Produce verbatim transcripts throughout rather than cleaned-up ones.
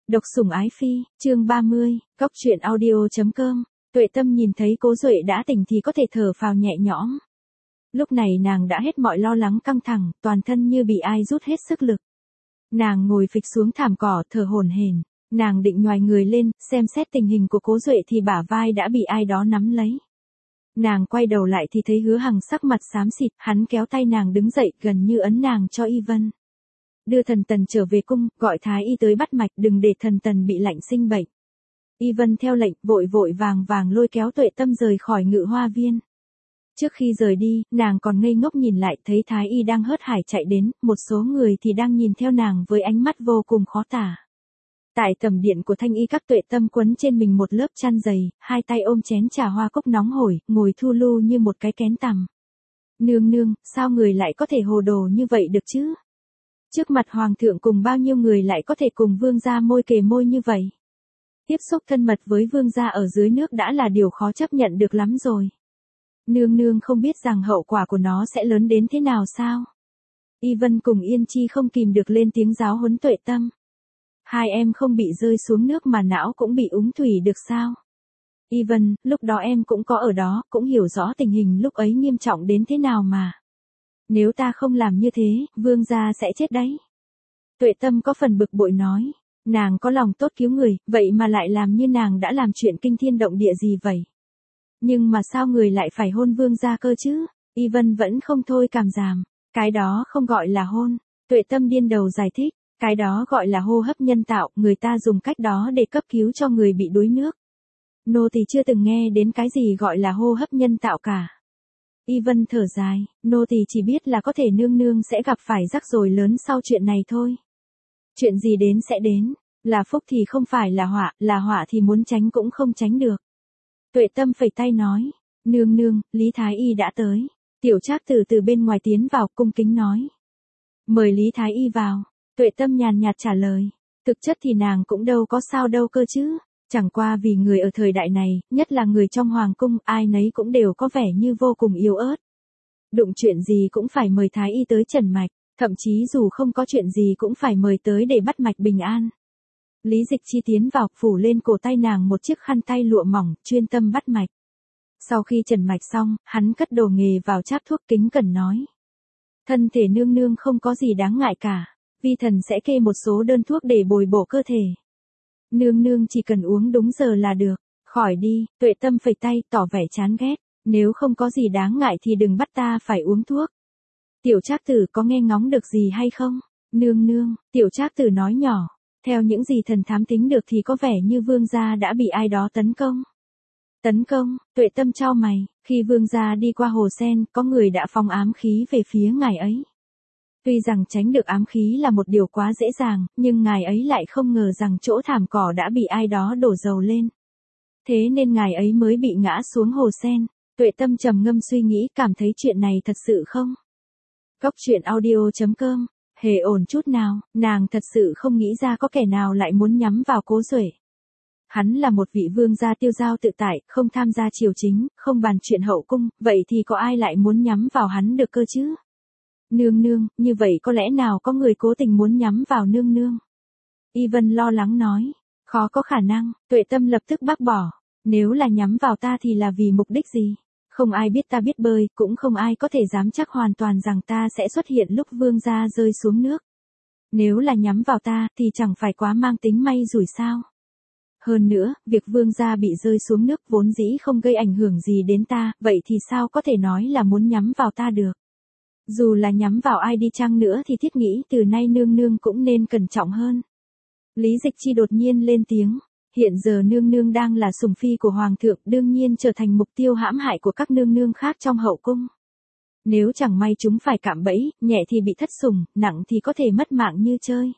Độc sủng ái phi, chương ba mươi, góc truyện audio chấm com. Tuệ Tâm nhìn thấy Cố Duệ đã tỉnh thì có thể thở phào nhẹ nhõm. Lúc này nàng đã hết mọi lo lắng căng thẳng, toàn thân như bị ai rút hết sức lực. Nàng ngồi phịch xuống thảm cỏ thở hổn hển, nàng định nhoài người lên, xem xét tình hình của Cố Duệ thì bả vai đã bị ai đó nắm lấy. Nàng quay đầu lại thì thấy Hứa Hằng sắc mặt xám xịt, hắn kéo tay nàng đứng dậy, gần như ấn nàng cho Y Vân. Đưa thần tần trở về cung, gọi thái y tới bắt mạch, đừng để thần tần bị lạnh sinh bệnh. Y Vân theo lệnh, vội vội vàng vàng lôi kéo Tuệ Tâm rời khỏi Ngự Hoa Viên. Trước khi rời đi, nàng còn ngây ngốc nhìn lại, thấy thái y đang hớt hải chạy đến, một số người thì đang nhìn theo nàng với ánh mắt vô cùng khó tả. Tại tầm điện của thanh y các, Tuệ Tâm quấn trên mình một lớp chăn dày, hai tay ôm chén trà hoa cúc nóng hổi, ngồi thu lu như một cái kén tằm. Nương nương, sao người lại có thể hồ đồ như vậy được chứ? Trước mặt hoàng thượng cùng bao nhiêu người lại có thể cùng vương gia môi kề môi như vậy? Tiếp xúc thân mật với vương gia ở dưới nước đã là điều khó chấp nhận được lắm rồi. Nương nương không biết rằng hậu quả của nó sẽ lớn đến thế nào sao? Y Vân cùng Yên Chi không kìm được lên tiếng giáo huấn Tuệ Tâm. Hai em không bị rơi xuống nước mà não cũng bị úng thủy được sao? Y Vân, lúc đó em cũng có ở đó, cũng hiểu rõ tình hình lúc ấy nghiêm trọng đến thế nào mà. Nếu ta không làm như thế, vương gia sẽ chết đấy. Tuệ Tâm có phần bực bội nói, nàng có lòng tốt cứu người, vậy mà lại làm như nàng đã làm chuyện kinh thiên động địa gì vậy? Nhưng mà sao người lại phải hôn vương gia cơ chứ? Y Vân vẫn không thôi cảm giảm, cái đó không gọi là hôn. Tuệ Tâm điên đầu giải thích, cái đó gọi là hô hấp nhân tạo, người ta dùng cách đó để cấp cứu cho người bị đuối nước. Nô thì chưa từng nghe đến cái gì gọi là hô hấp nhân tạo cả. Y Vân thở dài, nô tỳ chỉ biết là có thể nương nương sẽ gặp phải rắc rối lớn sau chuyện này thôi. Chuyện gì đến sẽ đến, là phúc thì không phải là họa, là họa thì muốn tránh cũng không tránh được. Tuệ Tâm phẩy tay nói, nương nương, Lý Thái Y đã tới. Tiểu Trác Tử từ bên ngoài tiến vào, cung kính nói. Mời Lý Thái Y vào. Tuệ Tâm nhàn nhạt trả lời, thực chất thì nàng cũng đâu có sao đâu cơ chứ. Chẳng qua vì người ở thời đại này, nhất là người trong hoàng cung, ai nấy cũng đều có vẻ như vô cùng yếu ớt. Đụng chuyện gì cũng phải mời thái y tới trần mạch, thậm chí dù không có chuyện gì cũng phải mời tới để bắt mạch bình an. Lý Dịch Chi tiến vào, phủ lên cổ tay nàng một chiếc khăn tay lụa mỏng, chuyên tâm bắt mạch. Sau khi trần mạch xong, hắn cất đồ nghề vào cháp thuốc, kính cẩn nói. Thân thể nương nương không có gì đáng ngại cả, vi thần sẽ kê một số đơn thuốc để bồi bổ cơ thể. Nương nương chỉ cần uống đúng giờ là được, khỏi đi. Tuệ Tâm phẩy tay, tỏ vẻ chán ghét, nếu không có gì đáng ngại thì đừng bắt ta phải uống thuốc. Tiểu Trác Tử có nghe ngóng được gì hay không? Nương nương, Tiểu Trác Tử nói nhỏ, theo những gì thần thám tính được thì có vẻ như vương gia đã bị ai đó tấn công. Tấn công? Tuệ Tâm chau mày, khi vương gia đi qua hồ sen, có người đã phóng ám khí về phía ngài ấy. Tuy rằng tránh được ám khí là một điều quá dễ dàng, nhưng ngài ấy lại không ngờ rằng chỗ thảm cỏ đã bị ai đó đổ dầu lên. Thế nên ngài ấy mới bị ngã xuống hồ sen. Tuệ Tâm trầm ngâm suy nghĩ, cảm thấy chuyện này thật sự không? Góc truyện audio chấm com, hề ổn chút nào, nàng thật sự không nghĩ ra có kẻ nào lại muốn nhắm vào Cố Duệ. Hắn là một vị vương gia tiêu dao tự tại, không tham gia triều chính, không bàn chuyện hậu cung, vậy thì có ai lại muốn nhắm vào hắn được cơ chứ? Nương nương, như vậy có lẽ nào có người cố tình muốn nhắm vào nương nương? Y Vân lo lắng nói, khó có khả năng. Tuệ Tâm lập tức bác bỏ, nếu là nhắm vào ta thì là vì mục đích gì? Không ai biết ta biết bơi, cũng không ai có thể dám chắc hoàn toàn rằng ta sẽ xuất hiện lúc vương gia rơi xuống nước. Nếu là nhắm vào ta thì chẳng phải quá mang tính may rủi sao? Hơn nữa, việc vương gia bị rơi xuống nước vốn dĩ không gây ảnh hưởng gì đến ta, vậy thì sao có thể nói là muốn nhắm vào ta được? Dù là nhắm vào ai đi chăng nữa thì thiết nghĩ từ nay nương nương cũng nên cẩn trọng hơn. Lý Dịch Chi đột nhiên lên tiếng, hiện giờ nương nương đang là sủng phi của hoàng thượng, đương nhiên trở thành mục tiêu hãm hại của các nương nương khác trong hậu cung. Nếu chẳng may chúng phải cạm bẫy, nhẹ thì bị thất sủng, nặng thì có thể mất mạng như chơi.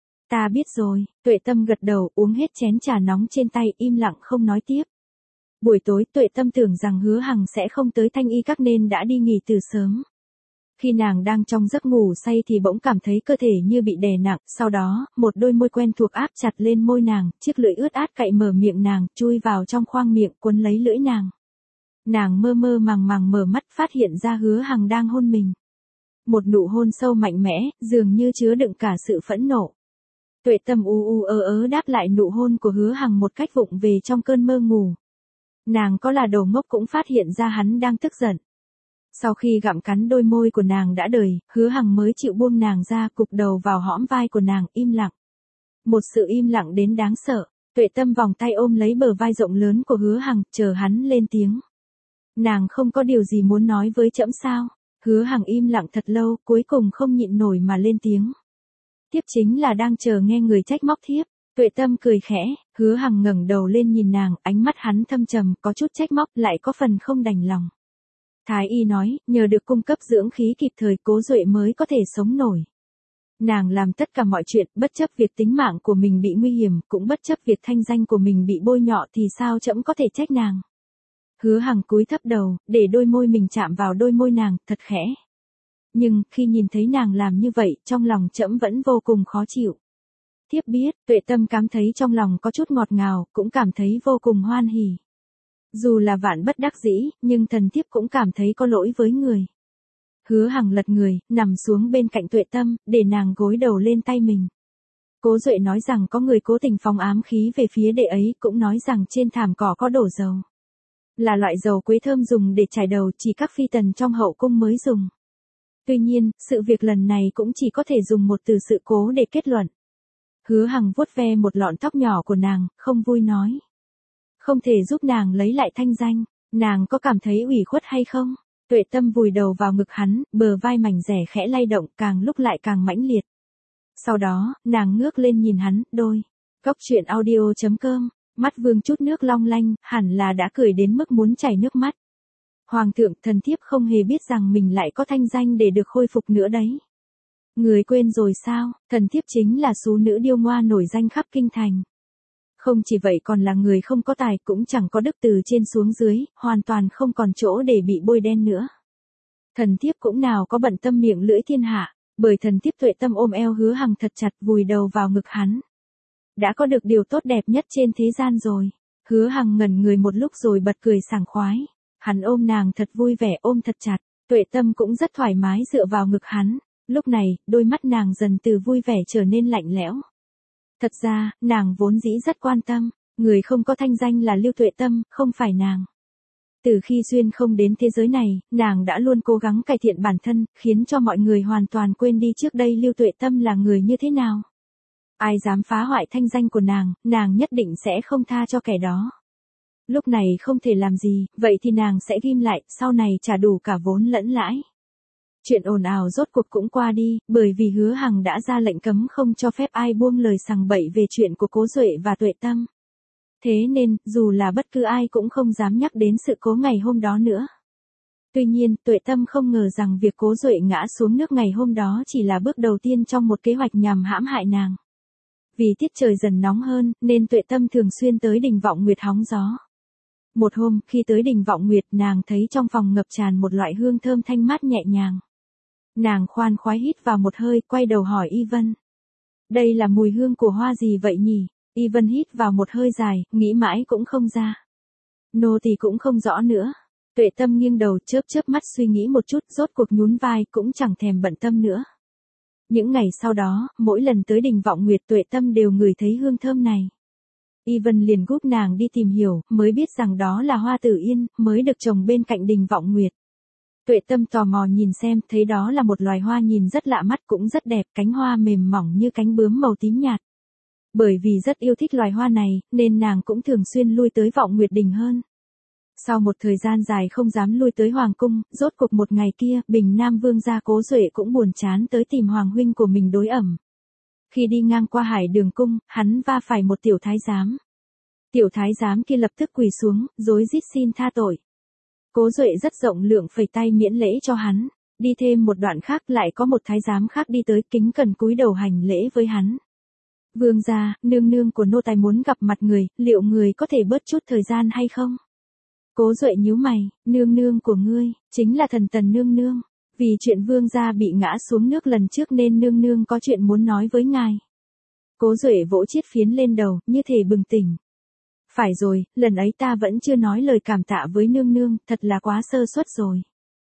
Ta biết rồi. Tuệ Tâm gật đầu, uống hết chén trà nóng trên tay, im lặng không nói tiếp. Buổi tối, Tuệ Tâm tưởng rằng Hứa Hằng sẽ không tới thanh y các nên đã đi nghỉ từ sớm. Khi nàng đang trong giấc ngủ say thì bỗng cảm thấy cơ thể như bị đè nặng, sau đó, một đôi môi quen thuộc áp chặt lên môi nàng, chiếc lưỡi ướt át cạy mở miệng nàng, chui vào trong khoang miệng, quấn lấy lưỡi nàng. Nàng mơ mơ màng màng mở mắt, phát hiện ra Hứa Hằng đang hôn mình. Một nụ hôn sâu mạnh mẽ, dường như chứa đựng cả sự phẫn nộ. Tuệ Tâm u u ớ ớ đáp lại nụ hôn của Hứa Hằng một cách vụng về trong cơn mơ ngủ. Nàng có là đồ ngốc cũng phát hiện ra hắn đang tức giận. Sau khi gặm cắn đôi môi của nàng đã đời, Hứa Hằng mới chịu buông nàng ra, cụp đầu vào hõm vai của nàng, im lặng. Một sự im lặng đến đáng sợ. Tuệ Tâm vòng tay ôm lấy bờ vai rộng lớn của Hứa Hằng, chờ hắn lên tiếng. Nàng không có điều gì muốn nói với trẫm sao? Hứa Hằng im lặng thật lâu, cuối cùng không nhịn nổi mà lên tiếng. Thiếp chính là đang chờ nghe người trách móc thiếp. Tuệ Tâm cười khẽ, Hứa Hằng ngẩng đầu lên nhìn nàng, ánh mắt hắn thâm trầm, có chút trách móc, lại có phần không đành lòng. Thái y nói, nhờ được cung cấp dưỡng khí kịp thời Cố Duệ mới có thể sống nổi. Nàng làm tất cả mọi chuyện, bất chấp việc tính mạng của mình bị nguy hiểm, cũng bất chấp việc thanh danh của mình bị bôi nhọ thì sao trẫm có thể trách nàng. Hứa Hằng cúi thấp đầu, để đôi môi mình chạm vào đôi môi nàng, thật khẽ. Nhưng, khi nhìn thấy nàng làm như vậy, trong lòng trẫm vẫn vô cùng khó chịu. Thiếp biết, Tuệ Tâm cảm thấy trong lòng có chút ngọt ngào, cũng cảm thấy vô cùng hoan hỉ. Dù là vạn bất đắc dĩ, nhưng thần thiếp cũng cảm thấy có lỗi với người. Hứa Hằng lật người, nằm xuống bên cạnh Tuệ Tâm, để nàng gối đầu lên tay mình. Cố Duệ nói rằng có người cố tình phóng ám khí về phía đệ ấy, cũng nói rằng trên thảm cỏ có đổ dầu. Là loại dầu quế thơm dùng để chải đầu, chỉ các phi tần trong hậu cung mới dùng. Tuy nhiên, sự việc lần này cũng chỉ có thể dùng một từ sự cố để kết luận. Hứa Hằng vuốt ve một lọn tóc nhỏ của nàng, không vui nói. Không thể giúp nàng lấy lại thanh danh, nàng có cảm thấy ủy khuất hay không? Tuệ Tâm vùi đầu vào ngực hắn, bờ vai mảnh rẻ khẽ lay động, càng lúc lại càng mãnh liệt. Sau đó, nàng ngước lên nhìn hắn, đôi. Cóc truyện audio chấm com, mắt vương chút nước long lanh, hẳn là đã cười đến mức muốn chảy nước mắt. Hoàng thượng, thần thiếp không hề biết rằng mình lại có thanh danh để được khôi phục nữa đấy. Người quên rồi sao, thần thiếp chính là xú nữ điêu ngoa nổi danh khắp kinh thành. Không chỉ vậy còn là người không có tài, cũng chẳng có đức, từ trên xuống dưới, hoàn toàn không còn chỗ để bị bôi đen nữa. Thần thiếp cũng nào có bận tâm miệng lưỡi thiên hạ, bởi thần thiếp Tuệ Tâm ôm eo Hứa Hằng thật chặt, vùi đầu vào ngực hắn. Đã có được điều tốt đẹp nhất trên thế gian rồi. Hứa Hằng ngẩn người một lúc rồi bật cười sảng khoái. Hắn ôm nàng thật vui vẻ, ôm thật chặt. Tuệ Tâm cũng rất thoải mái dựa vào ngực hắn. Lúc này, đôi mắt nàng dần từ vui vẻ trở nên lạnh lẽo. Thật ra, nàng vốn dĩ rất quan tâm. Người không có thanh danh là Lưu Tuệ Tâm, không phải nàng. Từ khi duyên không đến thế giới này, nàng đã luôn cố gắng cải thiện bản thân, khiến cho mọi người hoàn toàn quên đi trước đây Lưu Tuệ Tâm là người như thế nào. Ai dám phá hoại thanh danh của nàng, nàng nhất định sẽ không tha cho kẻ đó. Lúc này không thể làm gì, vậy thì nàng sẽ ghim lại, sau này trả đủ cả vốn lẫn lãi. Chuyện ồn ào rốt cuộc cũng qua đi, bởi vì Hứa Hằng đã ra lệnh cấm không cho phép ai buông lời sằng bậy về chuyện của Cố Duệ và Tuệ Tâm. Thế nên, dù là bất cứ ai cũng không dám nhắc đến sự cố ngày hôm đó nữa. Tuy nhiên, Tuệ Tâm không ngờ rằng việc Cố Duệ ngã xuống nước ngày hôm đó chỉ là bước đầu tiên trong một kế hoạch nhằm hãm hại nàng. Vì tiết trời dần nóng hơn, nên Tuệ Tâm thường xuyên tới Đình Vọng Nguyệt hóng gió. Một hôm, khi tới Đình Vọng Nguyệt, nàng thấy trong phòng ngập tràn một loại hương thơm thanh mát nhẹ nhàng. Nàng khoan khoái hít vào một hơi, quay đầu hỏi Y Vân. Đây là mùi hương của hoa gì vậy nhỉ? Y Vân hít vào một hơi dài, nghĩ mãi cũng không ra. Nô tỳ cũng không rõ nữa. Tuệ Tâm nghiêng đầu, chớp chớp mắt suy nghĩ một chút, rốt cuộc nhún vai, cũng chẳng thèm bận tâm nữa. Những ngày sau đó, mỗi lần tới Đình Vọng Nguyệt Tuệ Tâm đều ngửi thấy hương thơm này. Y Vân liền giúp nàng đi tìm hiểu, mới biết rằng đó là hoa tử yên, mới được trồng bên cạnh Đình Vọng Nguyệt. Tuệ Tâm tò mò nhìn xem, thấy đó là một loài hoa nhìn rất lạ mắt, cũng rất đẹp, cánh hoa mềm mỏng như cánh bướm màu tím nhạt. Bởi vì rất yêu thích loài hoa này, nên nàng cũng thường xuyên lui tới Vọng Nguyệt Đình hơn. Sau một thời gian dài không dám lui tới Hoàng Cung, rốt cuộc một ngày kia, Bình Nam Vương gia Cố Duệ cũng buồn chán tới tìm Hoàng huynh của mình đối ẩm. Khi đi ngang qua Hải Đường Cung, hắn va phải một tiểu thái giám. Tiểu thái giám kia lập tức quỳ xuống, rối rít xin tha tội. Cố Duệ rất rộng lượng phẩy tay miễn lễ cho hắn. Đi thêm một đoạn khác lại có một thái giám khác đi tới, kính cẩn cúi đầu hành lễ với hắn. Vương gia, nương nương của nô tài muốn gặp mặt người, liệu người có thể bớt chút thời gian hay không? Cố Duệ nhíu mày, nương nương của ngươi, chính là Thần Tần nương nương. Vì chuyện vương gia bị ngã xuống nước lần trước nên nương nương có chuyện muốn nói với ngài. Cố Duệ vỗ chiếc phiến lên đầu, như thể bừng tỉnh. Phải rồi, lần ấy ta vẫn chưa nói lời cảm tạ với nương nương, thật là quá sơ suất rồi.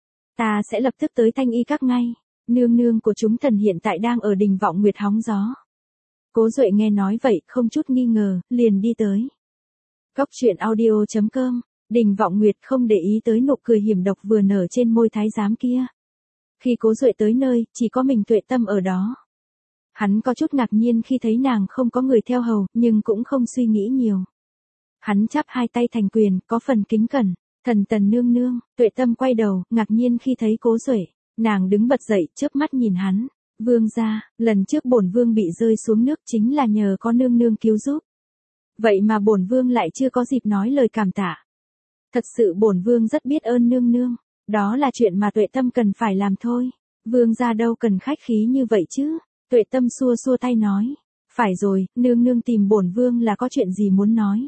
Ta sẽ lập tức tới Thanh Y Các ngay. Nương nương của chúng thần hiện tại đang ở Đình Vọng Nguyệt hóng gió. Cố Duệ nghe nói vậy, không chút nghi ngờ, liền đi tới. Cốc truyện audio chấm com, Đình Vọng Nguyệt không để ý tới nụ cười hiểm độc vừa nở trên môi thái giám kia. Khi Cố Duệ tới nơi, chỉ có mình Tuệ Tâm ở đó. Hắn có chút ngạc nhiên khi thấy nàng không có người theo hầu, nhưng cũng không suy nghĩ nhiều. Hắn chắp hai tay thành quyền, có phần kính cẩn. Thần Tần nương nương. Tuệ Tâm quay đầu, ngạc nhiên khi thấy Cố Duệ. Nàng đứng bật dậy, chớp mắt nhìn hắn. Vương gia, lần trước bổn vương bị rơi xuống nước chính là nhờ có nương nương cứu giúp. Vậy mà bổn vương lại chưa có dịp nói lời cảm tạ. Thật sự bổn vương rất biết ơn nương nương. Đó là chuyện mà Tuệ Tâm cần phải làm thôi. Vương gia đâu cần khách khí như vậy chứ. Tuệ Tâm xua xua tay nói. Phải rồi, nương nương tìm bổn vương là có chuyện gì muốn nói.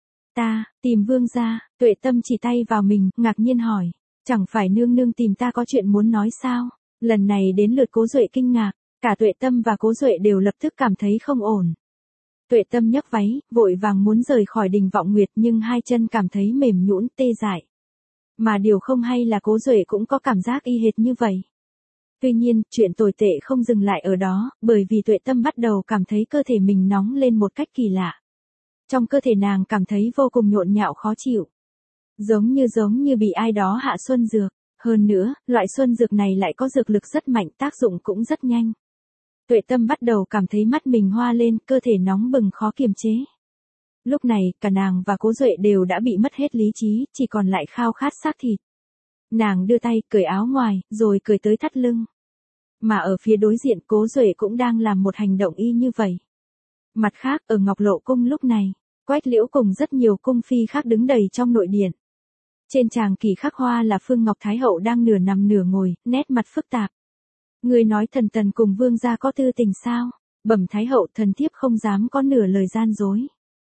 Ta, tìm vương gia. Tuệ Tâm chỉ tay vào mình, ngạc nhiên hỏi. Chẳng phải nương nương tìm ta có chuyện muốn nói sao? Lần này đến lượt Cố Duệ kinh ngạc. Cả Tuệ Tâm và Cố Duệ đều lập tức cảm thấy không ổn. Tuệ Tâm nhấc váy, vội vàng muốn rời khỏi Đình Vọng Nguyệt nhưng hai chân cảm thấy mềm nhũn tê dại. Mà điều không hay là Cố Duệ cũng có cảm giác y hệt như vậy. Tuy nhiên, chuyện tồi tệ không dừng lại ở đó, bởi vì Tuệ Tâm bắt đầu cảm thấy cơ thể mình nóng lên một cách kỳ lạ. Trong cơ thể nàng cảm thấy vô cùng nhộn nhạo khó chịu. Giống như giống như bị ai đó hạ xuân dược. Hơn nữa, loại xuân dược này lại có dược lực rất mạnh, tác dụng cũng rất nhanh. Tuệ Tâm bắt đầu cảm thấy mắt mình hoa lên, cơ thể nóng bừng khó kiềm chế. Lúc này, cả nàng và Cố Duệ đều đã bị mất hết lý trí, chỉ còn lại khao khát xác thịt. Nàng đưa tay, cởi áo ngoài, rồi cởi tới thắt lưng. Mà ở phía đối diện Cố Duệ cũng đang làm một hành động y như vậy. Mặt khác, ở Ngọc Lộ Cung lúc này, Quách Liễu cùng rất nhiều cung phi khác đứng đầy trong nội điện. Trên tràng kỳ khắc hoa là Phương Ngọc Thái Hậu đang nửa nằm nửa ngồi, nét mặt phức tạp. Người nói thần tần cùng vương gia có tư tình sao? Bẩm Thái Hậu, thần thiếp không dám có nửa lời gian dối.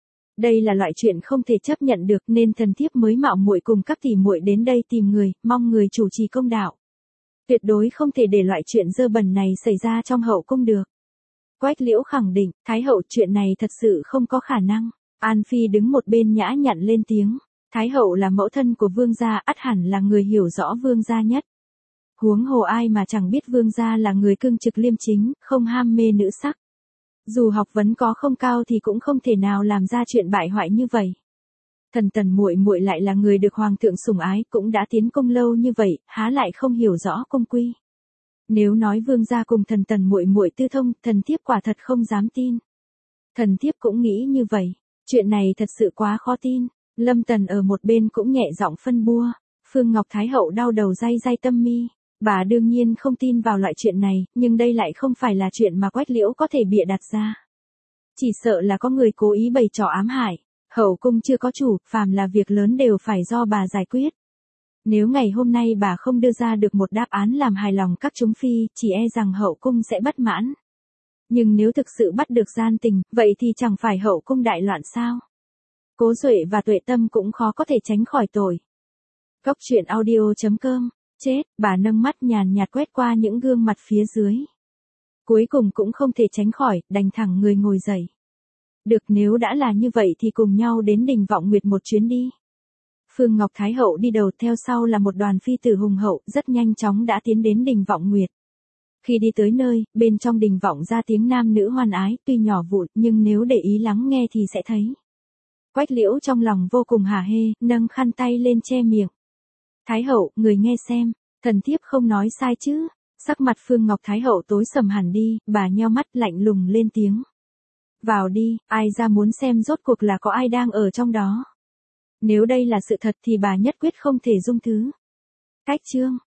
Đây là loại chuyện không thể chấp nhận được nên thần thiếp mới mạo muội cùng các tỷ muội đến đây tìm người, mong người chủ trì công đạo. Tuyệt đối không thể để loại chuyện dơ bẩn này xảy ra trong hậu cung được. Quách Liễu khẳng định, Thái Hậu, chuyện này thật sự không có khả năng. An Phi đứng một bên nhã nhặn lên tiếng. Thái Hậu là mẫu thân của vương gia, ắt hẳn là người hiểu rõ vương gia nhất. Huống hồ ai mà chẳng biết vương gia là người cương trực liêm chính, không ham mê nữ sắc. Dù học vấn có không cao thì cũng không thể nào làm ra chuyện bại hoại như vậy. Thần Tần muội muội lại là người được hoàng thượng sủng ái, cũng đã tiến cung lâu như vậy, há lại không hiểu rõ cung quy. Nếu nói vương gia cùng thần Tần muội muội tư thông, thần thiếp quả thật không dám tin. Thần thiếp cũng nghĩ như vậy, chuyện này thật sự quá khó tin. Lâm Tần ở một bên cũng nhẹ giọng phân bua. Phương Ngọc Thái Hậu đau đầu day day tâm mi. Bà đương nhiên không tin vào loại chuyện này, nhưng đây lại không phải là chuyện mà Quách Liễu có thể bịa đặt ra. Chỉ sợ là có người cố ý bày trò ám hại. Hậu cung chưa có chủ, phàm là việc lớn đều phải do bà giải quyết. Nếu ngày hôm nay bà không đưa ra được một đáp án làm hài lòng các chúng phi, chỉ e rằng hậu cung sẽ bất mãn. Nhưng nếu thực sự bắt được gian tình, vậy thì chẳng phải hậu cung đại loạn sao? Cố Duệ và Tuệ Tâm cũng khó có thể tránh khỏi tội. Cốc truyện audio chấm com. Chết, bà nâng mắt nhàn nhạt quét qua những gương mặt phía dưới. Cuối cùng cũng không thể tránh khỏi, đành thẳng người ngồi dậy. Được, nếu đã là như vậy thì cùng nhau đến Đình Vọng Nguyệt một chuyến đi. Phương Ngọc Thái Hậu đi đầu, theo sau là một đoàn phi tử hùng hậu, rất nhanh chóng đã tiến đến Đình Vọng Nguyệt. Khi đi tới nơi, bên trong đình vọng ra tiếng nam nữ hoan ái, tuy nhỏ vụn, nhưng nếu để ý lắng nghe thì sẽ thấy. Quách Liễu trong lòng vô cùng hả hê, nâng khăn tay lên che miệng. Thái Hậu, người nghe xem, thần thiếp không nói sai chứ. Sắc mặt Phương Ngọc Thái Hậu tối sầm hẳn đi, bà nheo mắt lạnh lùng lên tiếng. Vào đi, ai ra muốn xem rốt cuộc là có ai đang ở trong đó. Nếu đây là sự thật thì bà nhất quyết không thể dung thứ. Cách chương.